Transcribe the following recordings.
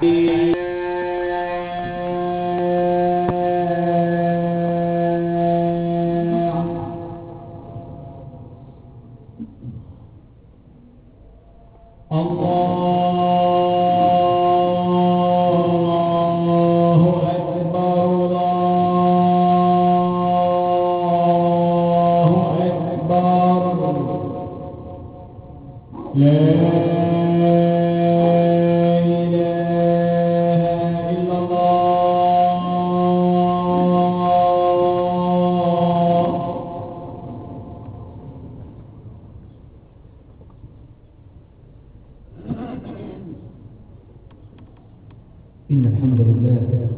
إن الحمد لله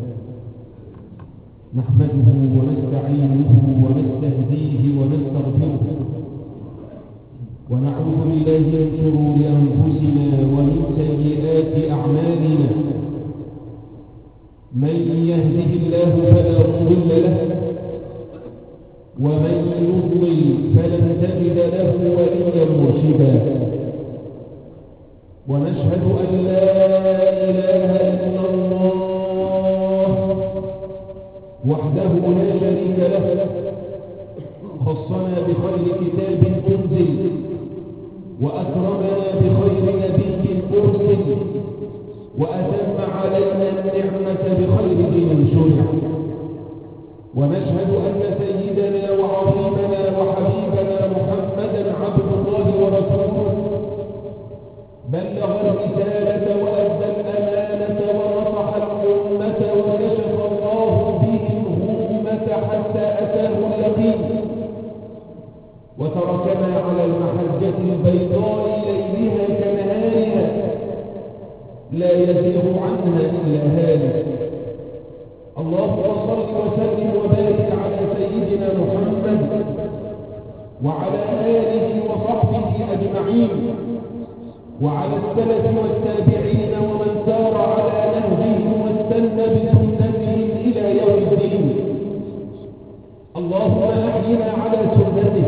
نحمده ونستعينه ونستهديه ونستغفره ونعوذ بالله من شرور أنفسنا ومن سيئات أعمالنا. من يهده الله فلا مضل له ومن يضلل فلن تجد له وليا مرشدا. ونشهد أن لا إله إلا الله وحده لا شريك له، خصنا بخير كتاب أنزل وأكرمنا بخير نبي أرسل وأتم علينا النعمة بخير دين شرع. ونشهد أن سيدنا وعظيمنا وحبيبنا محمدا عبد الله ورسوله بلغ الرسالة وأدى الأمانة ونصح الأمة وكشف الله به الغمة حتى أتاه اليقين، وتركنا على المحجة البيضاء ليلها كنهارها لا يزيغ عنها إلا هالك. اللهم صل وسلم وبارك على سيدنا محمد وعلى آله وصحبه أجمعين وعلى السلف والتابعين ومن سار على نهجهم واستنى بسنتهم إلى يوم الدين. اللهم أحينا على سنته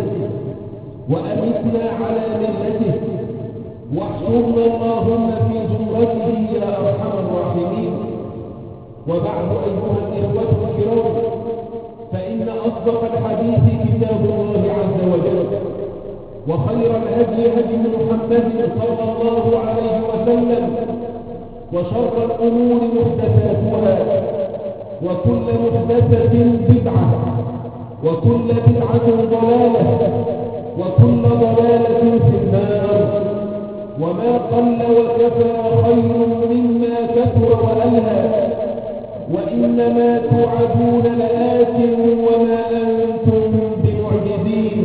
وأمتنا على ملته واحشرنا اللهم في زمرته يا أرحم الراحمين. وبعد أيها الإخوة الكرام، فإن أصدق الحديث كتاب الله عز وجل، وخير الهدي هدي محمد صلى الله عليه وسلم، وشر الأمور محدثاتها، وكل محدثة بدعة، وكل بدعة ضلالة، وكل ضلالة في النار. وما قل وكفى خير مما كثر وألهى، وإنما توعدون لآت وما أنتم بمعجزين.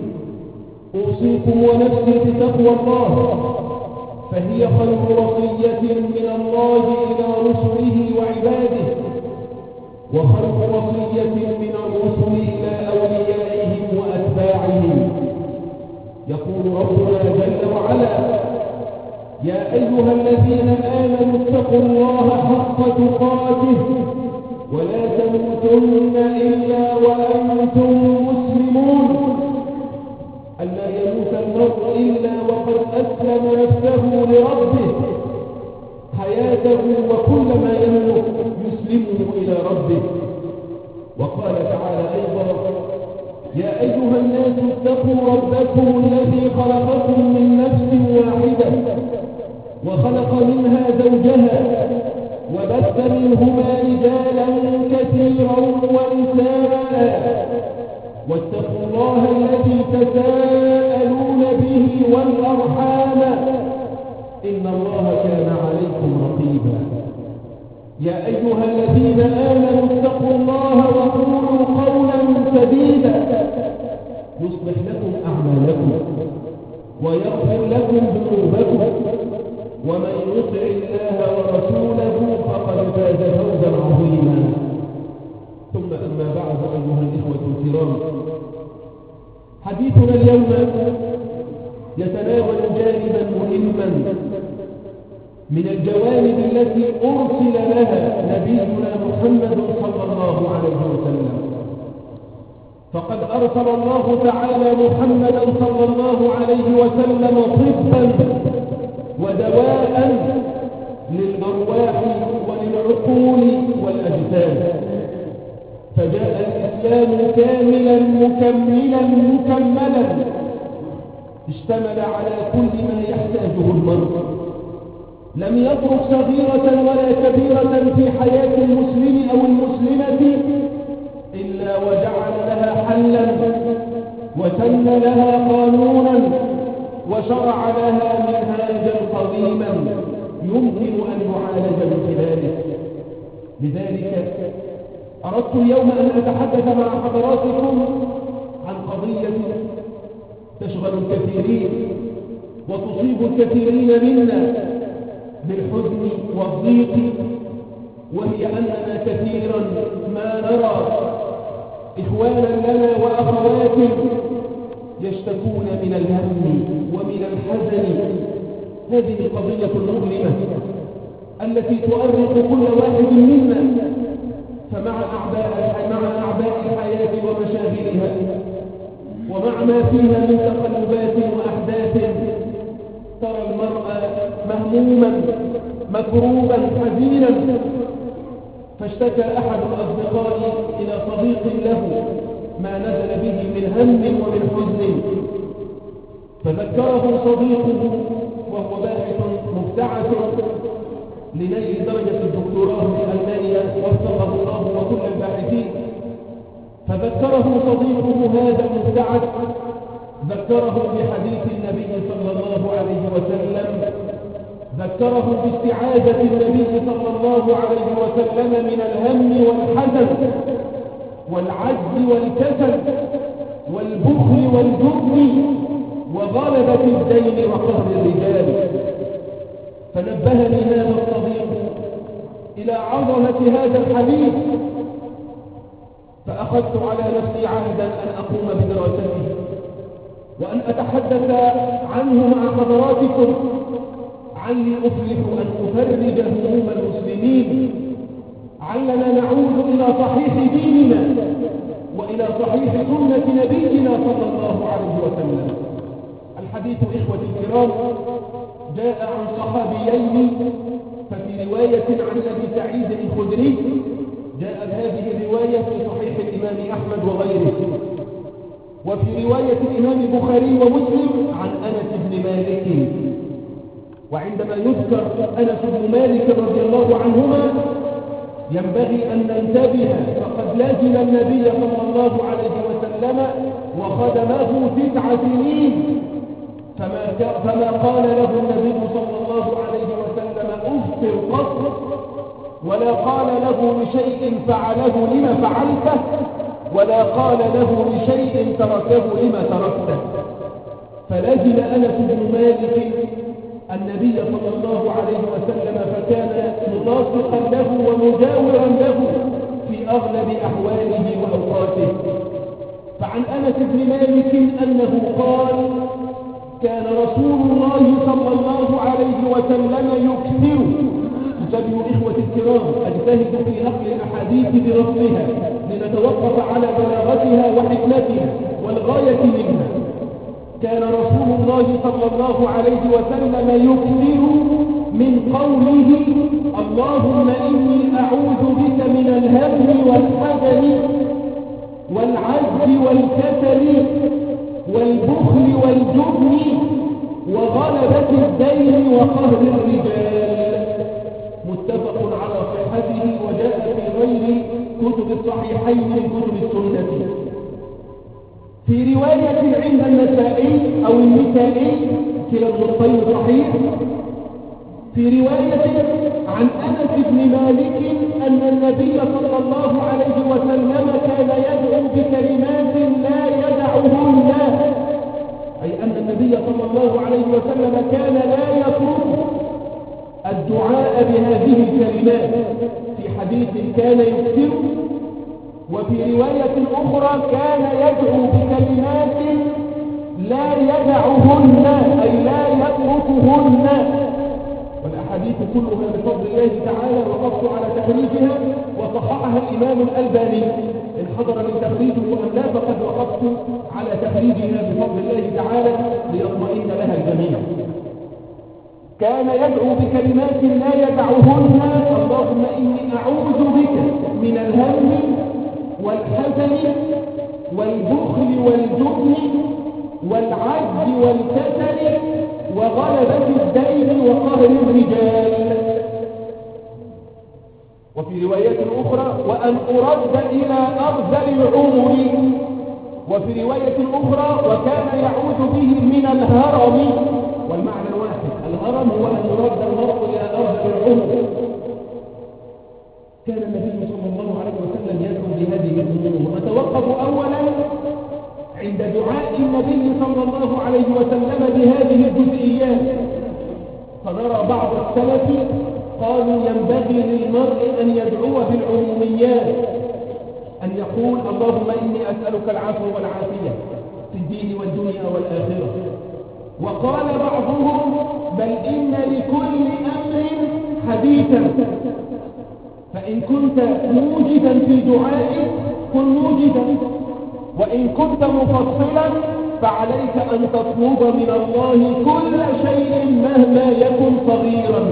أوصيكم ونفسي بتقوى الله، فهي خير وصية من الله إلى رسله وعباده، وخير وصية من الرسل إلى أوليائهم وأتباعهم. يقول ربنا جل وعلا: يا أيها الذين آمنوا اتقوا الله حق تقاته ولا تموتن إلا وأنتم مسلمون. ألا يموت المرء إلا وقد أسلم نفسه لربه حياته، وكل ما يملك يسلمه إلى ربه. وقال تعالى أيضا: يا أيها الناس اتقوا ربكم الذي خلقكم من نفس واحدة وخلق منها زوجها وبث منهما رجالا كثيرا ونساء، واتقوا الله الذي تساءلون به والأرحام إن الله كان عليكم رقيبا. يا أيها الذين آمنوا اتقوا الله وقولوا قولا سديدا يصلح لكم أعمالكم ويغفر لكم ذنوبكم، ومن يطع الله ورسوله فقد فاز فوزا عظيما. ثم أما بعد، أيها الإخوة الكرام، حديثنا اليوم يتناول جانبا مهما من الجوانب التي أرسل لها نبينا محمد صلى الله عليه وسلم. فقد أرسل الله تعالى محمدا صلى الله عليه وسلم طبا ودواء للأرواح فجاء الإسلام كاملا مكملا مكملا، اشتمل على كل ما يحتاجه المرء، لم يترك صغيرة ولا كبيرة في حياة المسلم أو المسلمة إلا وجعل لها حلا وسن لها قانونا وشرع لها منهاجا قويما يمكن أن يعالج من خلاله. لذلك أردت اليوم أن أتحدث مع حضراتكم عن قضية تشغل الكثيرين وتصيب الكثيرين منا بالحزن والضيق، وهي أننا كثيرا ما نرى إخوانا لنا وأخوات يشتكون من الهم ومن الحزن. هذه القضية المؤلمة التي تؤرق كل واحد منا، فمع أعباء الحياة ومشاغلها ومع ما فيها من تقلبات وأحداث ترى المرء مهموما مكروبا حزينا. فاشتكى أحد الأصدقاء إلى صديق له ما نزل به من هم ومن حزن، فذكره صديقه وهو باحث مبتعث لنيل درجة الدكتوراه في ألمانيا وفقه الله وكل الباحثين، فذكره صديقه هذا المبتعث، ذكره بحديث النبي صلى الله عليه وسلم، ذكره باستعاذة النبي صلى الله عليه وسلم من الهم والحزن والعجز والكسل والبخل والجبن وغلبة الدين وقهر الرجال. فنبهني هذا الصديق إلى عظمة هذا الحديث، فأخذت على نفسي عهدا أن أقوم بدراسته وأن أتحدث عنه مع حضراتكم، علي أفلح أن أفرج هموم المسلمين، علنا نعود إلى صحيح ديننا وإلى صحيح سنة نبينا صلى الله عليه وسلم. الحديث إخوتي الكرام جاء عن صحابيين، ففي رواية عن أبي سعيد الخدري جاءت هذه الرواية في صحيح الإمام أحمد وغيره، وفي رواية الإمام البخاري ومسلم عن أنس بن مالك. وعندما يذكر أنس بن مالك رضي الله عنهما ينبغي أن ننتبه، فقد لازم النبي صلى الله عليه وسلم وخدمه 9 سنين، فما قال له النبي صلى الله عليه وسلم أفطر قط، ولا قال له لشيء فعله لما فعلته، ولا قال له لشيء تركه لما تركته. فلازم أنس بن مالك النبي صلى الله عليه وسلم، فكان ملاصقا له ومجاورا له في أغلب أحواله وأوقاته. فعن أنس بن مالك أنه قال: كان رسول الله صلى الله عليه وسلم يكثر. انتبهوا إخوة الكرام، أجتهد في نقل الأحاديث برفضها لنتوقف على بلاغتها وحكمتها والغاية منها. كان رسول الله صلى الله عليه وسلم يكثر من قوله: اللهم إني أعوذ بك من الهم والحزن والعجز والكسل والبخل والجبن وغلبة الدين وقهر الرجال. متفق على صحته، وجاء في غير كتب الصحيحين من كتب السنة. في رواية عند النسائي أو النسائي كلا النصين صحيح، في رواية عن أنس بن مالك أن النبي صلى الله عليه وسلم كان يدعو بكلمات لا يدعهن، أي أن النبي صلى الله عليه وسلم كان لا يترك الدعاء بهذه الكلمات. في حديث كان يكثر، وفي رواية أخرى كان يدعو بكلمات لا يدعهن، أي لا يتركهن. والأحاديث كلها بفضل الله تعالى وقفت على تخريجها وصححها الإمام الألباني، إن حضر من تخريجه أم لا فقد وقفت على تخريجها بفضل الله تعالى ليطمئن لها الجميع. كان يدعو بكلمات لا يدعهن: اللهم إني أعوذ بك من الهم والعجز والكسل وغلبة الدين وقهر الرجال. وفي رواية أخرى وأن أرد إلى أرذل العمر. وفي رواية أخرى وكان يعود به من الهرم، والمعنى واحد، الهرم هو أن يرد المرء إلى أرذل العمر. كان النبي صلى الله عليه وسلم يدعو بهذه الأمور. ونتوقف أولا عند دعاء النبي صلى الله عليه وسلم بهذه الجزئيات. فنرى بعض السلف قالوا ينبغي للمرء أن يدعو بالعموميات، أن يقول اللهم إني أسألك العفو والعافية في الدين والدنيا والآخرة. وقال بعضهم بل إن لكل أمر حديثا، فإن كنت موجدا في دعائك كن موجدا، وإن كنت مفصلا فعليك أن تطلب من الله كل شيء مهما يكن صغيرا.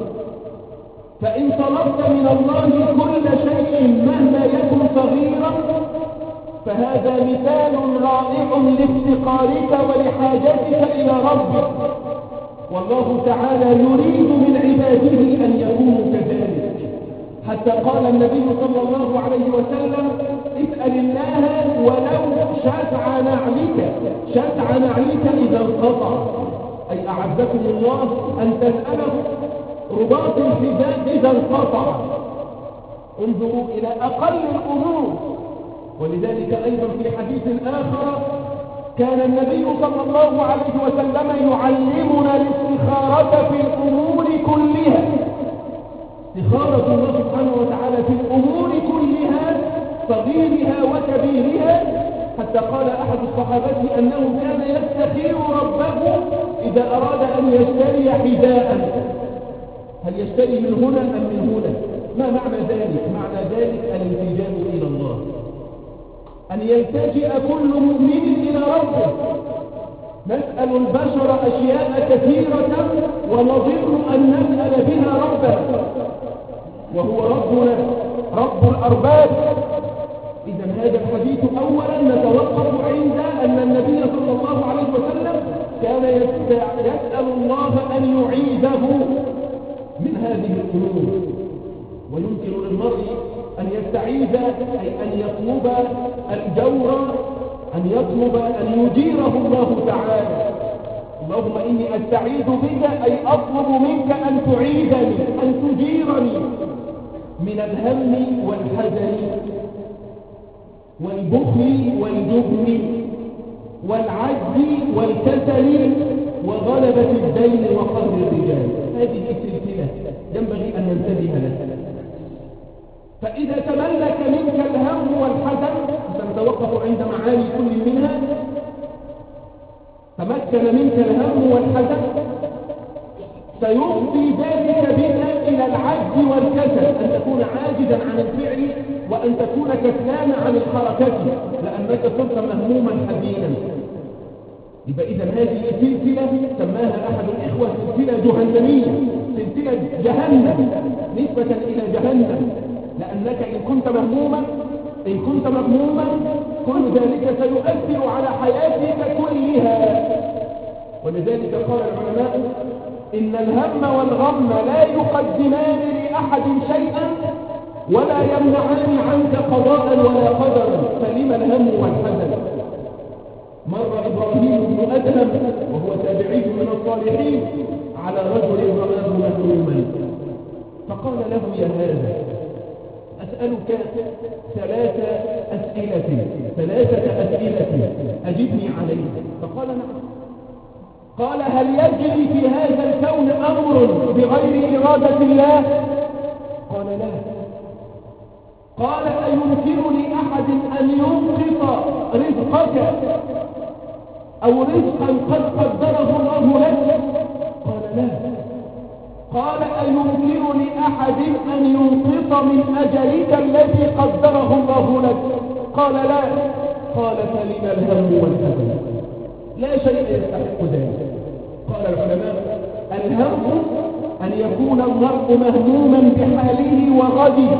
فإن طلبت من الله كل شيء مهما يكن صغيرا فهذا مثال رائع لافتقارك ولحاجتك إلى ربك، والله تعالى يريد من عباده أن يكونوا كذلك. حتى قال النبي صلى الله عليه وسلم اسأل الله ولو شسع نعلك، شسع نعلك إذا انقطع، أي أعزكم الله أن تسأله رباط الحجاب إذا انقطع. انظروا إلى أقل الأمور. ولذلك أيضا في حديث آخر كان النبي صلى الله عليه وسلم يعلمنا الاستخارة في الأمور كلها، استخارة الله سبحانه وتعالى في الأمور كلها صغيرها وكبيرها. حتى قال أحد الصحابة أنه كان يستخير ربه إذا أراد أن يشتري حذاء، هل يشتري من هنا أم من هنا؟ ما معنى ذلك؟ معنى ذلك الالتجاء إلى الله، أن يلتجئ كل مؤمن إلى ربه. نسأل البشر أشياء كثيرة ونظن أن نسأل بها ربنا، وهو ربنا رب الأرباب. إذا هذا الحديث أولا نتوقف عند أن النبي صلى الله عليه وسلم كان يسأل الله أن يعيذه من هذه الأمور. ويمكن للمرء أن يستعيذ أي أن يطلب الجور، أن يطلب أن يجيره الله تعالى. اللهم إني أستعيذ بك أي أطلب منك أن تعيذني، أن تجيرني من الهم والحزن والبخل والجبن والعجز والكسل وغلبة الدين وقهر الرجال. هذه السلسلة ينبغي أن ننتبه لها. فإذا تملك منك الهم والحزن، سنتوقف عند معاني كل منها. تمكن منك الهم والحزن سيفضي ذلك بك إلى العجز والكسل، أن تكون عاجزا عن الفعل وأن تكون كسلانا عن الحركة لأنك صرت مهموما حزينا. يبقى إذا هذه السلسلة سماها أحد الإخوة سلسلة جهنمية، سلسلة جهنم نسبة إلى جهنم، لأنك إن كنت مهموما كل ذلك سيؤثر على حياتك كلها. ولذلك قال العلماء إن الهم والغم لا يقدمان لأحد شيئا ولا يمنعان عنك قضاء ولا قدرا، فلما الهم والحزن؟ مر إبراهيم بن أدهم وهو تابعي من الصالحين على رجل رآه مهموما فقال له يا هذا أسألك ثلاثة أسئلة أجبني عليها. فقال نعم. قال هل يجري في هذا الكون أمر بغير إرادة الله؟ قال لا. قال أيمكن لأحد أن ينقص رزقك أو رزقا قد قدره الله لك؟ قال لا. قال أيمكن لأحد أن ينقص من أجلك الذي قدره الله لك؟ قال لا. قال فلما الهم والحزن؟ لا شيء يستحق ذلك. قال العلماء الهم أن يكون المرء مهموما بحاله وغده،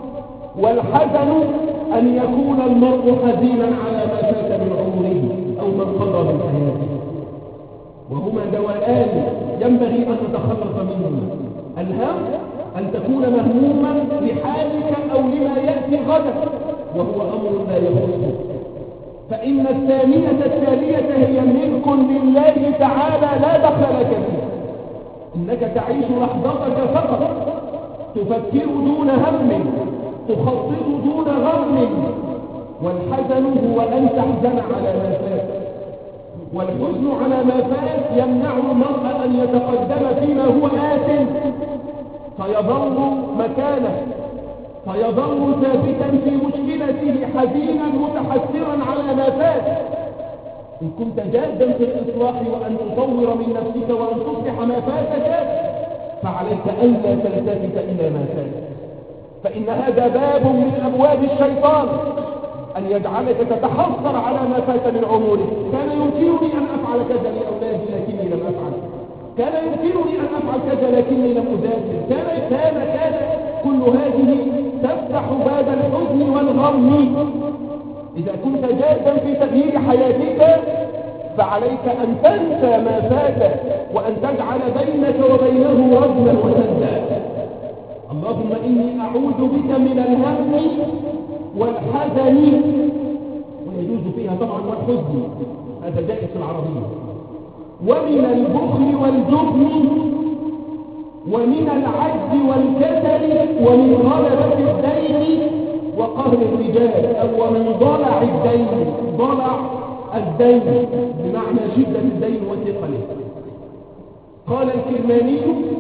والحزن أن يكون المرء حزينا على ما فات من عمره أو ثم انقضى من حياته، وهما دواءان ينبغي أن نتخلص منهما. الهم أن تكون مهموما لحالك أو لما يأتي غدا، وهو أمر لا يخصك، فإن الثانية التالية هي ملك لله تعالى لا دخل لك فيه. إنك تعيش لحظتك فقط، تفكر دون هم، تخطط دون غم، والحزن هو أن تحزن على ما فات، والحزن على ما فات يمنع المرء أن يتقدم فيما هو آت، فيظل مكانه، فيظل ثابتا في مشكلته حزينا متحسرا على ما فات. إن كنت جادا في الإصلاح وأن تطور من نفسك وأن تصلح ما فاتك، فعليك ألا تلتفت إلى ما فات، فإن هذا باب من أبواب الشيطان، أن يجعلك تتحسر على ما فات من عمرك. كان يمكنني أن أفعل كذا لأولادي لكني لم أفعل، كان يمكنني أن أفعل كذا لكني لم أذاكر، كان كل هذه تفتح باب الحزن والغم. إذا كنت جادا في تغيير حياتك فعليك أن تنسى ما فات، وأن تجعل بينك وبينه رجلا وسدا. اللهم إني أعوذ بك من الهم والحزن، ويجوز فيها طبعا والحزن، هذا جائز في العربية، ومن البخل والجبن، ومن العجز والكسل، ومن غلبة الدين وقهر الرجال، أو ومن ضلع الدين. ضلع الدين بمعنى شدة الدين وثقله. قال الكرماني: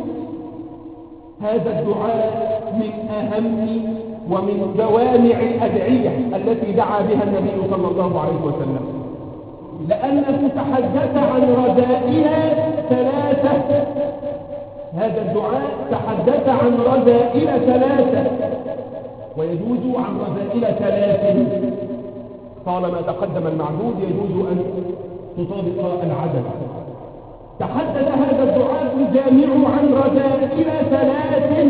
هذا الدعاء من أهم ومن جوامع الأدعية التي دعا بها النبي صلى الله عليه وسلم، لأنه تحدث عن رذائلها ثلاثة. هذا الدعاء تحدث عن رذائل ثلاثة، ويجوز عن رذائل ثلاث، طالما تقدم المعدود يجوز أن تطابق العدد. تحدث هذا الدعاء الجامع عن رذائل ثلاث.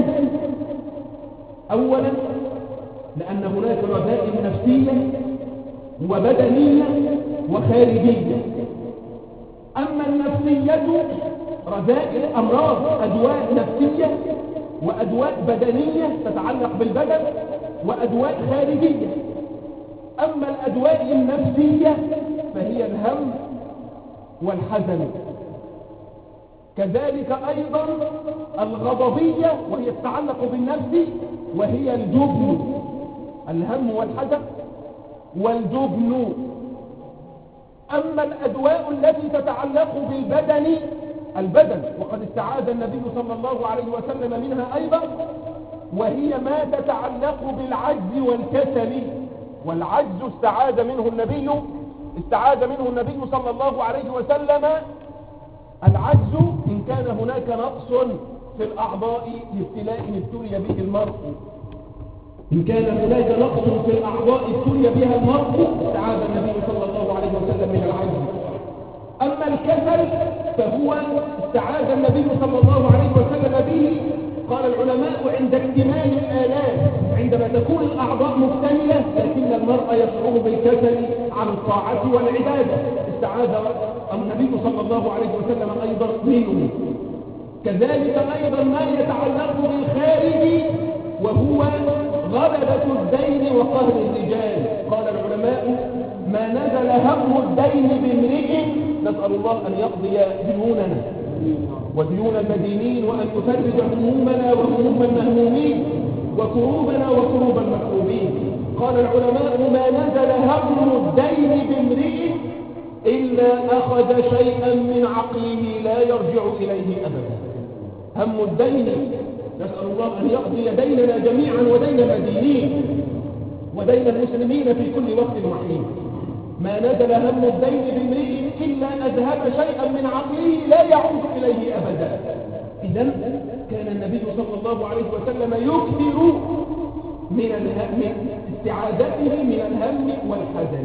أولا، لأن هناك رذائل نفسية وبدنية وخارجية. أما النفسية رذائل أمراض، أدواء نفسية وأدواء بدنية تتعلق بالبدن، وأدواء خارجية. أما الأدواء النفسية فهي الهم والحزن، كذلك أيضا الغضبية وهي تتعلق بالنفس، وهي الجبن. الهم والحزن والجبن. أما الأدواء التي تتعلق بالبدن، البدن وقد استعاذ النبي صلى الله عليه وسلم منها أيضا، وهي ما تتعلق بالعجز والكسل. والعجز استعاذ منه النبي صلى الله عليه وسلم. العجز إن كان هناك نقص في الأعضاء لابتلاء ابتلي به المرء، إن كان هناك نقص في الأعضاء ابتلي بها المرء استعاذ النبي صلى الله عليه وسلم من العجز. أما الكسل فهو استعاذ النبي صلى الله عليه وسلم به. قال العلماء: عند اكتمال الآلات، عندما تكون الأعضاء مكتملة لكن المرء يشعر بالكسل عن الطاعة والعبادة، استعاذ النبي صلى الله عليه وسلم أيضا منه. كذلك أيضا ما يتعلق بالخارج، وهو غلبة الدين وقهر الرجال. قال العلماء: ما نزل هم الدين بامرئ، نسأل الله أن يقضي ديوننا وديون المدينين، وأن يفرج همومنا وهموم المهمومين، وكروبنا وكروب المكروبين. قال العلماء: ما نزل هم الدين بامرئ إلا أخذ شيئا من عقله لا يرجع إليه أبدا. هم الدين، نسأل الله أن يقضي ديننا جميعا ودين المدينين ودين المسلمين في كل وقت وحين. ما نزل هم الدين بامرئ إلا أذهب شيئا من عقله لا يعود إليه أبدا. إذن كان النبي صلى الله عليه وسلم يكثر من استعاذته من الهم والحزن.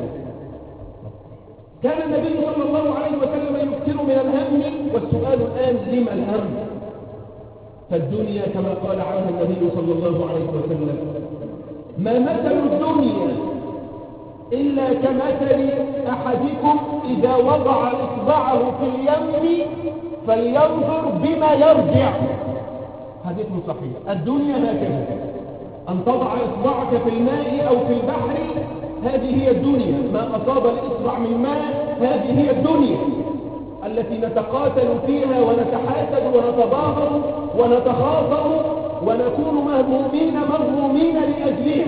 كان النبي صلى الله عليه وسلم يكثر من الهم. والسؤال الآن: لما الهم؟ فالدنيا كما قال عنها النبي صلى الله عليه وسلم: ما مثل الدنيا إلا كمثل أحدكم إذا وضع إصبعه في اليم فلينظر بما يرجع. حديث صحيح. الدنيا هكذا، أن تضع إصبعك في الماء أو في البحر، هذه هي الدنيا. ما أصاب الإصبع من ماء هذه هي الدنيا التي نتقاتل فيها ونتحاسد ونتباغض ونتخاصم ونكون مهمومين مغمومين لأجلها.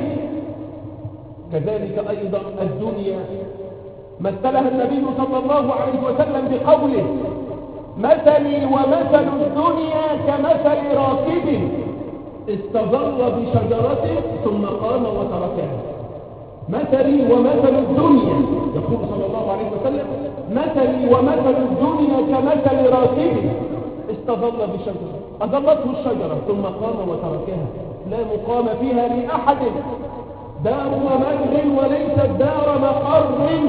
كذلك أيضا الدنيا مثلها النبي صلى الله عليه وسلم بقوله: مثلي ومثل الدنيا كمثل راكب استظل بشجرة ثم قام وتركها. مثلي ومثل الدنيا، يقول صلى الله عليه وسلم: مثلي ومثل الدنيا كمثل راكب استظل بشجرة، أظلته الشجرة ثم قام وتركها، لا مقام فيها لأحد، دار ممر وليست دار مقر،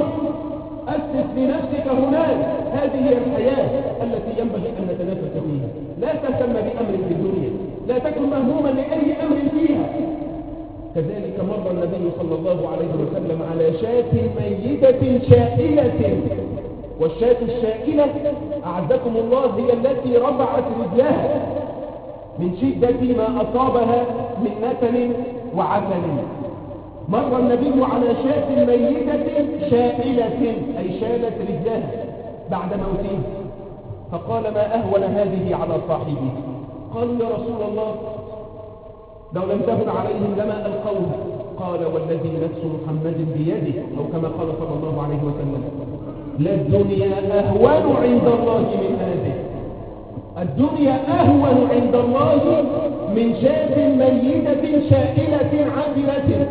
أسس لنفسك هناك. هذه هي الحياة التي ينبغي أن نتنافس فيها. لا تهتم بأمر في الدنيا، لا تكن مهموما لأي أمر فيها. كذلك مر النبي صلى الله عليه وسلم على شاة ميتة شائلة، والشاة الشائلة أعزكم الله هي التي رفعت رجلها من شدة ما أصابها من نتن وعسل. مر النبي على شاة ميتة شائلة أي شالت رجلها بعد موته، فقال: ما أهون هذه على صاحبه. قالوا: يا رسول الله، لو لم تهن عليهم لما ألقوها. قال: والذي نفس محمد بيده، أو كما قال صلى الله عليه وسلم: لا الدنيا أهون عند الله من هذه. الدنيا أهون عند الله من شاة ميتة شائلة عادلة.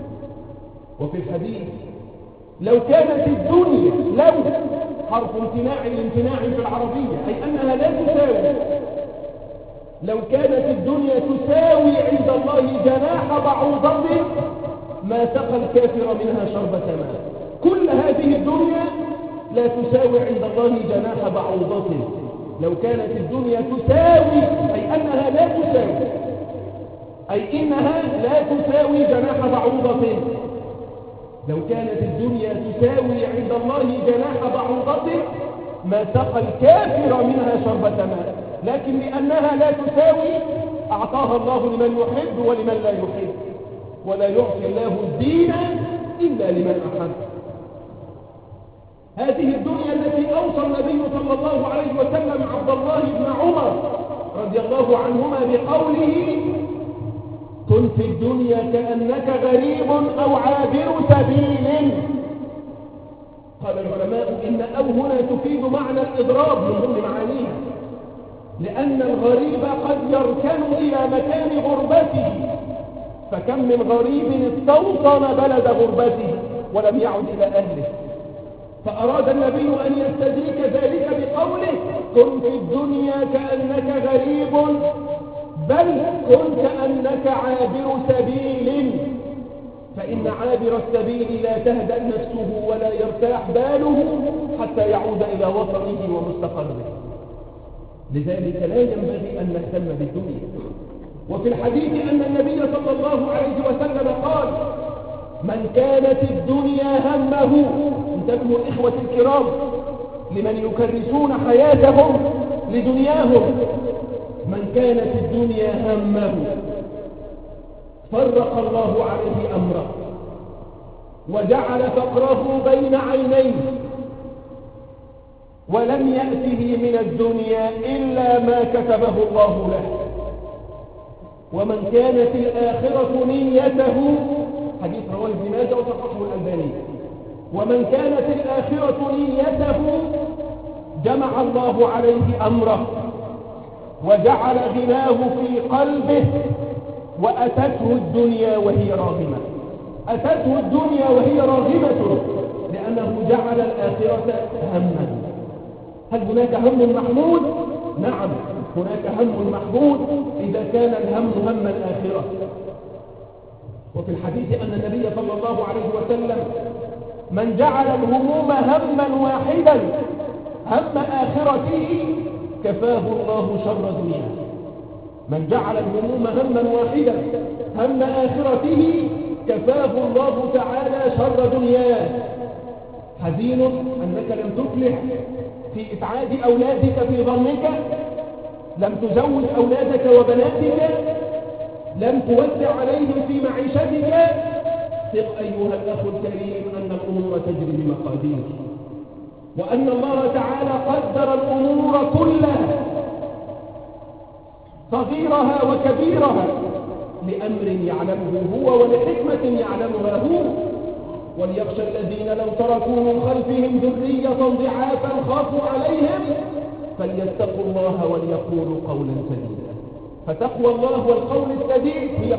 وفي الحديث: لو كانت الدنيا، لو حرف امتناع الامتناع في العربية أي أنها لا تساوي، لو كانت الدنيا تساوي عند الله جناح بعوضة ما سقى الكافر منها شربة ماء. كل هذه الدنيا لا تساوي عند الله جناح بعوضة. لو كانت الدنيا تساوي أي أنها لا تساوي، أي إنها لا تساوي جناح بعوضة. لو كانت الدنيا تساوي عند الله جناح بعوضة ما سقى الكافر منها شربة ماء، لكن لأنها لا تساوي أعطاها الله لمن يحب ولمن لا يحب، ولا يعطي الله الدين إلا لمن أحب. هذه الدنيا التي أوصى النبي صلى الله عليه وسلم عبد الله بن عمر رضي الله عنهما بقوله: كن في الدنيا كأنك غريب أو عابر سبيل. قال العلماء: إن أو هنا تفيد معنى الإضراب من ضمن معانيها، لأن الغريب قد يركن إلى مكان غربته، فكم من غريب استوطن بلد غربته ولم يعد إلى أهله. فأراد النبي أن يستدرك ذلك بقوله: كن في الدنيا كأنك غريب، بل كن كأنك عابر سبيل، فإن عابر السبيل لا تهدأ نفسه ولا يرتاح باله حتى يعود إلى وطنه ومستقره. لذلك لا ينبغي أن نهتم بالدنيا. وفي الحديث أن النبي صلى الله عليه وسلم قال: من كانت الدنيا همه، انتبهوا إخوة الكرام لمن يكرسون حياتهم لدنياهم، من كانت الدنيا همه فرق الله عليه أمره وجعل فقره بين عينيه، ولم يأته من الدنيا إلا ما كتبه الله له. ومن كانت الآخرة نيته، حديث رواه ابن ماجه وصححه الألباني، ومن كانت الآخرة نيته جمع الله عليه أمره وجعل غناه في قلبه، وأتته الدنيا وهي راغمة. أتته الدنيا وهي راغمة لأنه جعل الآخرة هما. هل هناك هم محمود؟ نعم، هناك هم محمود إذا كان الهم هم الآخرة. وفي الحديث أن النبي صلى الله عليه وسلم: من جعل الهموم هما واحدا، هم آخرته، كفاه الله شر دنياه. من جعل الهموم هما واحدا، هم آخرته، كفاه الله تعالى شر دنياه. حزين أنك لم تفلح في إسعاد أولادك في ظنك، لم تزوج أولادك وبناتك، لم توسع عليهم في معيشتك. ثق أيها الأخ الكريم أن الأمور تجري بمقادير، وأن الله تعالى قدر الأمور كلها صغيرها وكبيرها لأمر يعلمه هو ولحكمة يعلمها هو. وليخشى الذين لو تركوا من خلفهم ذرية ضعافا خافوا عليهم فليتقوا الله وليقولوا قولا سديدا. فتقوى الله والقول السديد هي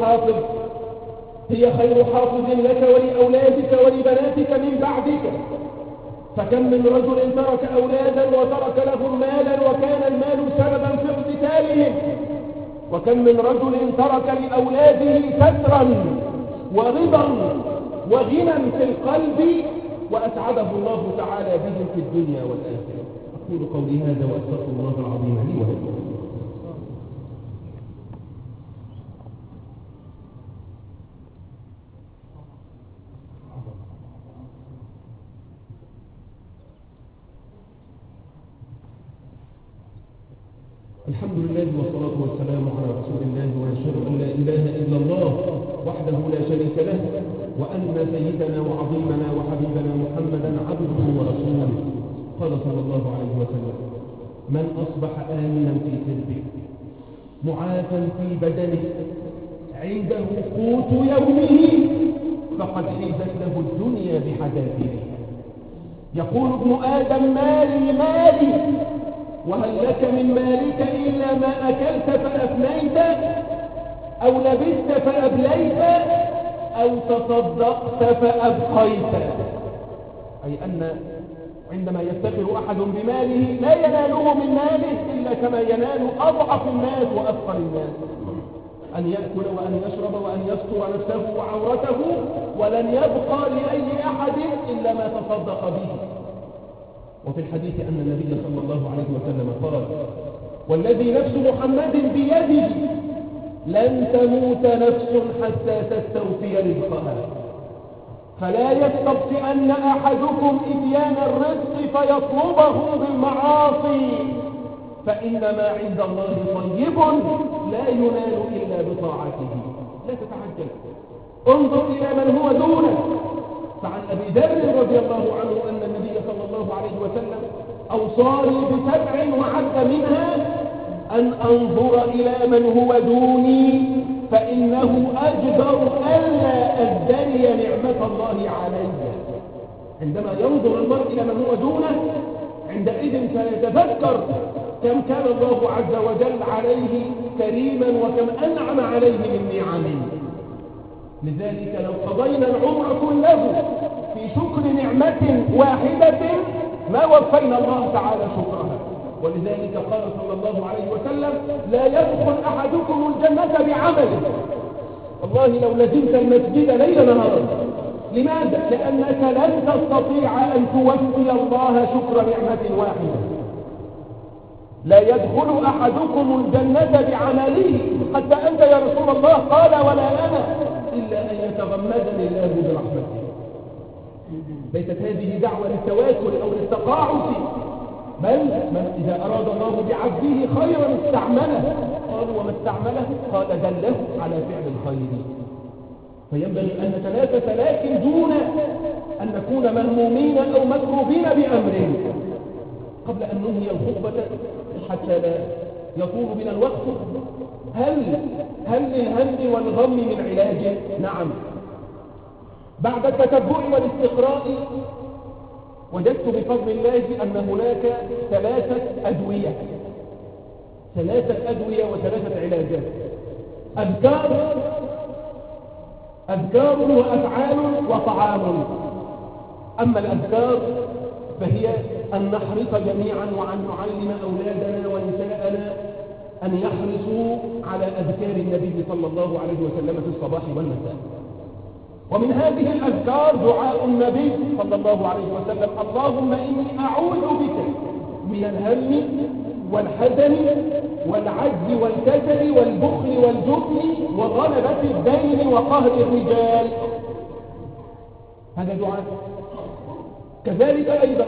خير حافظ لك ولأولادك ولبناتك من بعدك. فكم من رجل ترك أولادا وترك لهم مالا وكان المال سببا في اقتتالهم، وكم من رجل ترك لأولاده سترا ورضا وغنى في القلب وأسعده الله تعالى بهم في الدنيا والآخرة. أقول قولي هذا وأستغفر الله العظيم لي ولكم. الحمد لله والصلاة والسلام على رسول الله، ونشهد أن لا إله إلا الله وحده لا شريك له، وأن سيدنا وعظيمنا وحبيبنا محمدا عبده ورسوله. قال صلى الله عليه وسلم: من أصبح آمنا في سربه معافا في بدنه عنده قوت يومه فقد حيزت له الدنيا بحذافيرها. يقول ابن آدم: مالي مالي، وهل لك من مالك إلا ما أكلت فأفنيت أو لبست فأبليت أو تصدقت فأبقيت. أي أن عندما يفتخر أحد بماله لا يناله من ماله إلا كما ينال أضعف الناس وأفقر الناس، أن يأكل وأن يشرب وأن يستر نفسه وعورته، ولن يبقى لأي أحد إلا ما تصدق به. وفي الحديث أن النبي صلى الله عليه وسلم قال: والذي نفس محمد بيده لن تموت نفس حتى تستوفي رزقها، فلا يستبطئن أحدكم إتيان الرزق فيطلبه بالمعاصي، فإنما عند الله طيب لا ينال إلا بطاعته. لا تتعجل، انظر إلى من هو دونك. فعن أبي ذر رضي الله عنه أن النبي صلى الله عليه وسلم أوصاني ب7 وعد منها أن أنظر إلى من هو دوني فإنه أجدر ألا أزدري نعمة الله علي. عندما ينظر المرء إلى من هو دونه عندئذ سيتذكر كم كان الله عز وجل عليه كريما وكم أنعم عليه من نعم. لذلك لو قضينا العمر كله في شكر نعمة واحدة ما وفينا الله تعالى شكرها. ولذلك قال صلى الله عليه وسلم: لا يدخل أحدكم الجنة بعمله. والله لو لزمت المسجد ليل نهار. لماذا؟ لأنك لن تستطيع أن توفي الله شكر نعمة واحدة. لا يدخل أحدكم الجنة بعمله. حتى أنت يا رسول الله قال: ولا أنا، إلا أن يتغمدني الله برحمته. ليست هذه دعوة للتواكل أو للتقاعس، بل من إذا أراد الله بعبده خيرا استعمله. قالوا: وما استعمله؟ قال: دله على فعل الخير. فينبغي أن نتنافس، لكن دون أن نكون مهمومين أو مكروبين بأمر. قبل أن ننهي الخطبة حتى لا يطول بنا الوقت، هل للهم والغم من علاج؟ نعم. بعد التتبع والاستقراء وجدت بفضل الله أن هناك 3 أدوية، 3 أدوية و3 علاجات: أذكار وأفعال وطعام. أما الأذكار فهي أن نحرص جميعا وأن نعلم أولادنا ونساءنا أن يحرصوا على أذكار النبي صلى الله عليه وسلم في الصباح والمساء. ومن هذه الأذكار دعاء النبي صلى الله عليه وسلم: اللهم إني أعوذ بك من الهم والحزن والعجز والكسل والبخل والجبن وغلبة الدين وقهر الرجال. هذا دعاء. كذلك أيضا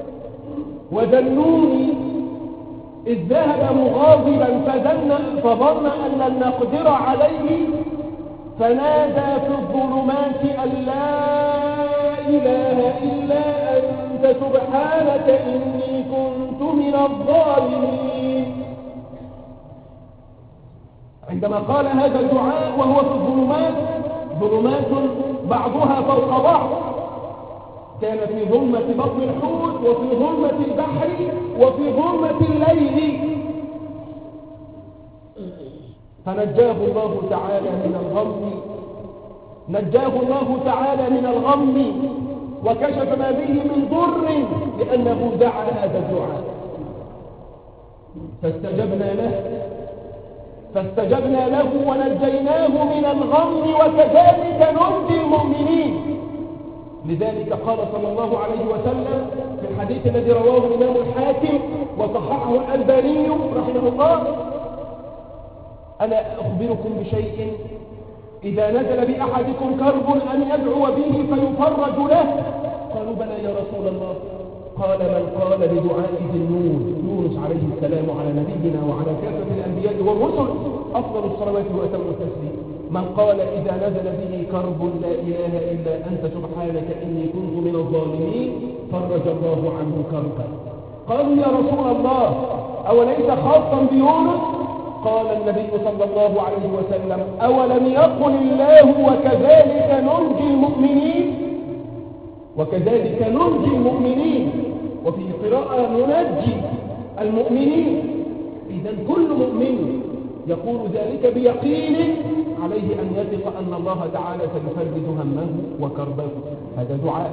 وذنوني إذ ذهب مغاضبا فظن أن لن نقدر عليه فنادى في الظلمات أن لا إله إلا أنت سبحانك إني كنت من الظالمين. عندما قال هذا الدعاء وهو في الظلمات، ظلمات بعضها فوق بعض، كان في ظلمة بطن الحوت وفي ظلمة البحر وفي ظلمة الليل، فنجاه الله تعالى من الغم، نجاه الله تعالى من الغم وكشف ما به من ضر لأنه دعا هذا الدعاء. فاستجبنا له ونجيناه من الغم وكذلك ننجي المؤمنين. لذلك قال صلى الله عليه وسلم في الحديث الذي رواه الإمام الحاكم وصححه الألباني رحمه الله: ألا أخبركم بشيء إذا نزل بأحدكم كرب أن يدعو به فيفرج له؟ قالوا بلى يا رسول الله. قال: من قال بدعاء ذي النور يونس عليه السلام على نبينا وعلى كافة الأنبياء والرسل أفضل الصلوات وأتم التسليم، من قال إذا نزل به كرب لا إله إلا أنت سبحانك إني كنت من الظالمين فرج الله عنه كربا. قالوا يا رسول الله أوليس خاصا بيونس؟ قال النبي صلى الله عليه وسلم: أولم يقل الله وكذلك ننجي المؤمنين؟ وكذلك ننجي المؤمنين، وفي قراءة ننجي المؤمنين. إذن كل مؤمن يقول ذلك بيقين عليه أن يثق أن الله تعالى سيفرج همه وكربه. هذا دعاء،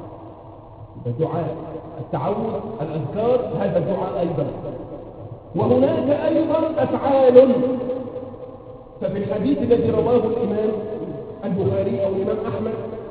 التعوذ، الأذكار، هذا الدعاء أيضا. وهناك أيضا أفعال. ففي الحديث الذي رواه الإمام البخاري أو الإمام أحمد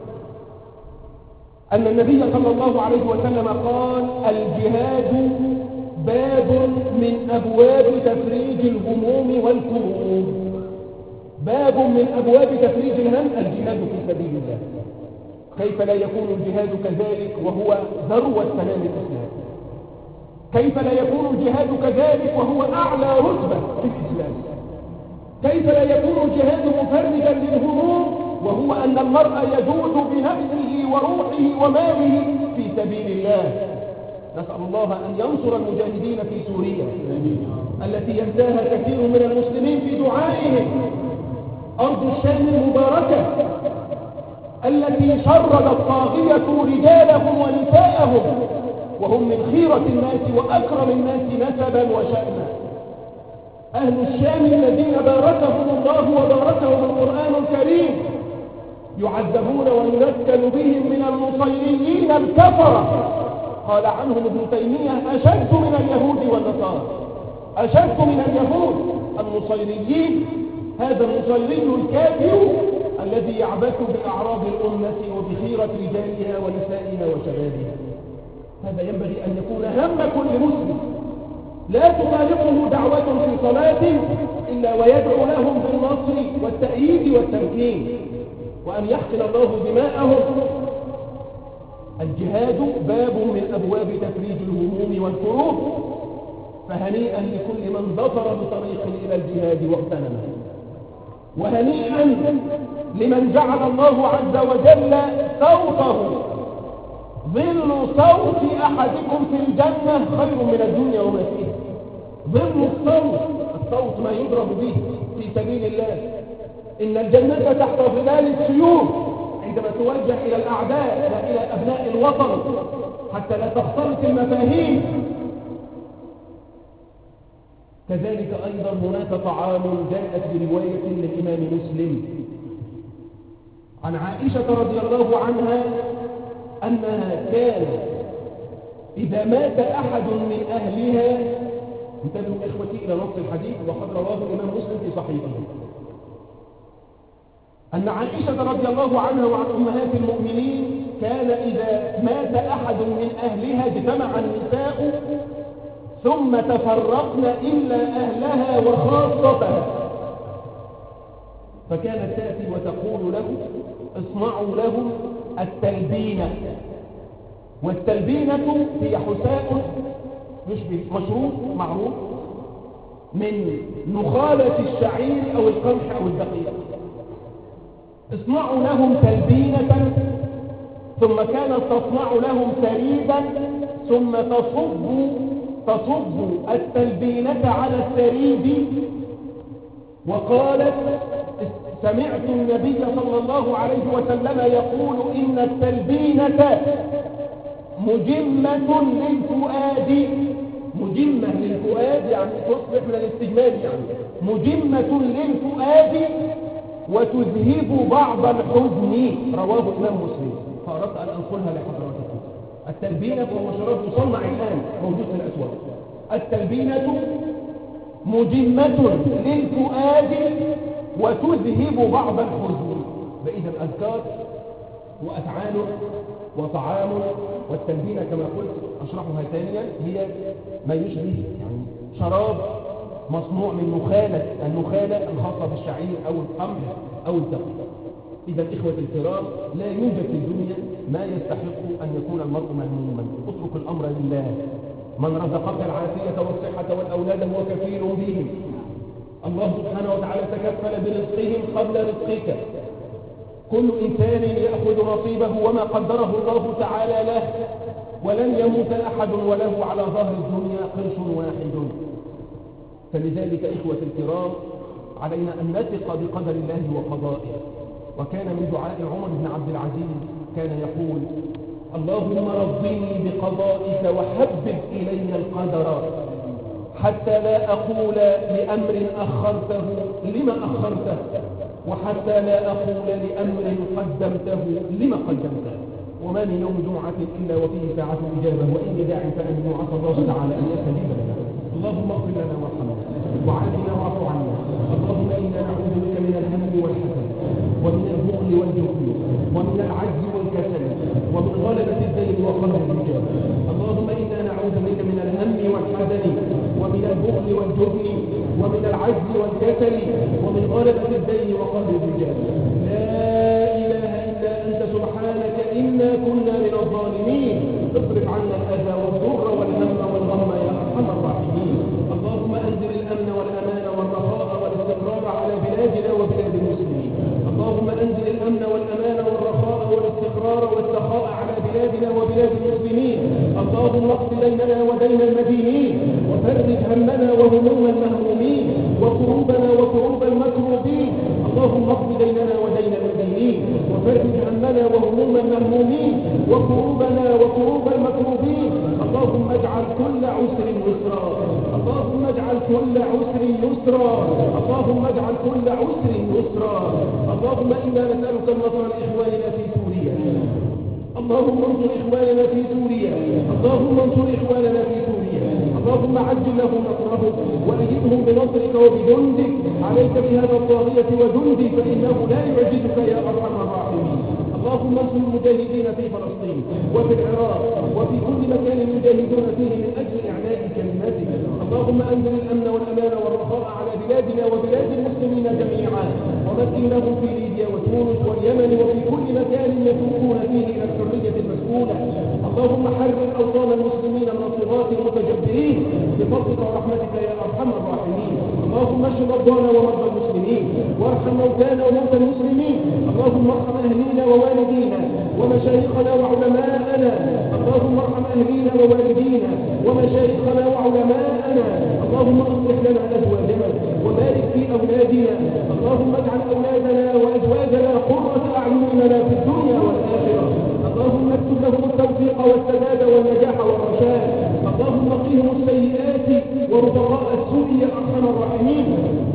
أن النبي صلى الله عليه وسلم قال: الجهاد باب من أبواب تفريج الهموم والكروب. باب من أبواب تفريج الهم الجهاد في سبيل الله. كيف لا يكون الجهاد كذلك وهو ذروة سنام الإسلام؟ كيف لا يكون الجهاد كذلك وهو أعلى رتبة في الإسلام؟ كيف لا يكون الجهاد مفرجا للهموم وهو أن المرء يجود بنفسه وروحه وماله في سبيل الله؟ نسأل الله أن ينصر المجاهدين في سوريا التي ينساها كثير من المسلمين في دعائهم. أرض الشام المباركة التي شرد الطاغية رجالهم ونساءهم وهم من خيرة الناس وأكرم الناس نسبا وشأنا. أهل الشام الذين باركهم الله وباركهم القرآن الكريم يعذبون وينكل بهم من المصيريين الكفرة. قال عنهم ابن تيمية: أشد من اليهود والنصارى، أشد من اليهود. المصيريين، هذا المصيري الكافر الذي يعبث بأعراض الأمة وبخيرة رجالها ونسائها وشبابها. هذا ينبغي أن يكون هم كل مسلم. لا تخالفه دعوة في صلاة إلا ويدعو لهم بالنصر والتأييد والتمكين وأن يحقن الله دماءهم. الجهاد باب من أبواب تفريج الهموم والكروب، فهنيئا لكل من ظفر بطريق إلى الجهاد واغتنمه، وهنيئا لمن جعل الله عز وجل صوته ظل صوت أحدكم في الجنة خير من الدنيا وما فيها. ظل الصوت ما يضرب به في سبيل الله. إن الجنة تحت ظلال السيوف عندما توجه إلى الأعداء لا إلى أبناء الوطن حتى لا تختلط المفاهيم. كذلك أيضا هناك طعام جاءت برواية للإمام مسلم عن عائشة رضي الله عنها أنها كانت إذا مات أحد من أهلها، انتبهوا إخوتي إلى نص الحديث وقد رواه الإمام مسلم في صحيحه، أن عائشة رضي الله عنها وعن أمهات المؤمنين كان إذا مات أحد من أهلها اجتمع النساء ثم تفرقن إلا أهلها وخاصتها، فكانت تأتي وتقول له اصنعوا لهم التلبينة. والتلبينة هي حساء يشبه مشروب معروف من نخالة الشعير أو القمح أو الدقيق. اصنعوا لهم تلبينة، ثم كانت تصنع لهم ثريدا، ثم تصب التلبينة على الثريد. وقالت سمعت النبي صلى الله عليه وسلم يقول إن التلبينة مجمة للفؤاد. مجمة للفؤاد يعني تصبح من الاستجمام، يعني مجمة للفؤاد وتذهب بعض الحزن. رواه الإمام مسلم. فأردت أن أنقلها لحضراتكم. التلبينة وهو شراب يصنع الآن موجود في الأسواق. التلبينة مجمة للفؤاد وتذهب بعض الحزن. فإذا أذكار وأفعال وطعام. والتلبينة كما قلت أشرحها ثانيا هي ما يشبه يعني شراب مصنوع من النخالة الخاصة بالشعير أو القمح أو الدقيق. إذا الإخوة الكرام لا يوجد في الدنيا ما يستحق أن يكون المرء مهموما. اترك الأمر لله. من رزقك العافية والصحة والأولاد هو كفيل بهم. الله سبحانه وتعالى تكفل برزقهم قبل رزقك. كل إنسان يأخذ نصيبه وما قدره الله تعالى له، ولن يموت أحد وله على ظهر الدنيا قرش واحد. فلذلك إخوة الكرام علينا أن نثق بقدر الله وقضائه. وكان من دعاء عمر بن عبد العزيز كان يقول اللهم رضني بقضائك وحبب إلي القدر حتى لا أقول لأمر أخرته لما أخرته، وحتى لا أقول لأمر قدمته لما قدمته. وما من يوم جمعة إلا وفيه ساعة إجابة، وإني داع فأمن عسى الله تعالى أن يستجيب لنا. اللهم اغفر لنا وارحمنا وعافنا واعف عنا. اللهم إنا نعوذ بك من الهم والحزن ومن البخل والجبن ومن العجز والكسل ومن غلبة الدين وقهر الرجال. اللهم إنا نعوذ بك من الهم والحزن ومن البخل والجبن ومن العجز والكسل ومن غلبة الدين وقهر الرجال. لا إله إلا أنت سبحانك إنا كنا من الظالمين. اصرف عنا الأذى والضر والهم والغم يا أرحم الراحمين. اللهم أنزل الأمن والأمان والرخاء والاستقرار على بلادنا وبلاد المسلمين. اللهم أنزل الأمن والأمان والرخاء والاستقرار والسخاء على بلادنا وبلاد المسلمين. اللهم اقض ديننا ودين المدينين، وفرج همنا وهموم المهمومين، وكروبنا وكروب المكروبين. اللهم اقض ديننا ودين المدينين، وفرج همنا وهموم المهمومين، وكروبنا وكروب المكروبين. اللهم اجعل كل عسر يسرا. اللهم اجعل كل عسر يسرا. اللهم اجعل كل عسر يسرا. اللهم إنا نسألك النصر لإخواننا في سوريا. اللهم انصر إخواننا في سوريا. اللهم انصر إخواننا في سوريا. اللهم عجل لهم نصرهم وأيدهم بنصرك وبجندك. عليك بهذا الطاغية وجندي فإنه لا يعجزك يا أرحم الراحمين. اللهم انصر المجاهدين في فلسطين وفي العراق وفي كل مكان يجاهدون فيه من أجل إعلاء كلمتك. اللهم أنزل الأمن والأمان والرخاء على بلادنا وبلاد المسلمين جميعا، ومكن لهم في ليبيا وتونس واليمن وفي كل مكان يتوقون فيه إلى الحرية المسؤولة. اللهم حرر أوطان المسلمين من الطغاة المتجبرين بفضلك ورحمتك يا أرحم الراحمين. اللهم اشف مرضانا ومرضى المسلمين، وارحم موتانا وموتى المسلمين. اللهم ارحم أهلينا ووالدينا ومشايخنا وعلماءنا. اللهم ارحم أهلينا ووالدينا ومشايخنا وعلماءنا. اللهم اصلح لنا أزواجنا وبارك في أولادنا. اللهم اجعل أولادنا وأزواجنا قرة أعين لنا في الدنيا والآخرة. اللهم اكتب لهم التوفيق والسداد والنجاح والرشاد. اللهم قهم السيئات ورفقاء السوء يا أرحم الراحمين.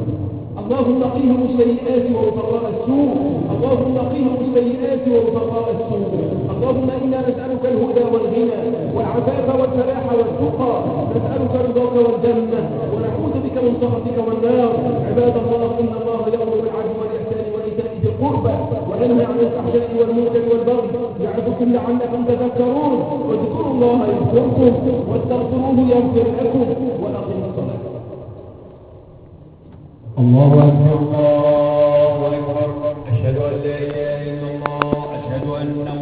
اللهم قهم السيئات ورفقاء السوء. اللهم قهم السيئات ورفقاء السوء. اللهم إنا نسألك الهدى والغنى والعفاف والفلاح والتقى. نسألك رضاك والجنة ونعوذ بك من سخطك والنار. عباد الله إن الله يأمر بالعدل والإحسان وإيتاء ذي القربى وينهى عن الفحشاء والمنكر والبغي يعظكم لعلكم تذكرون. واذكروا الله يذكركم واستغفروه يغفر لكم إله إلا الله أشهد أن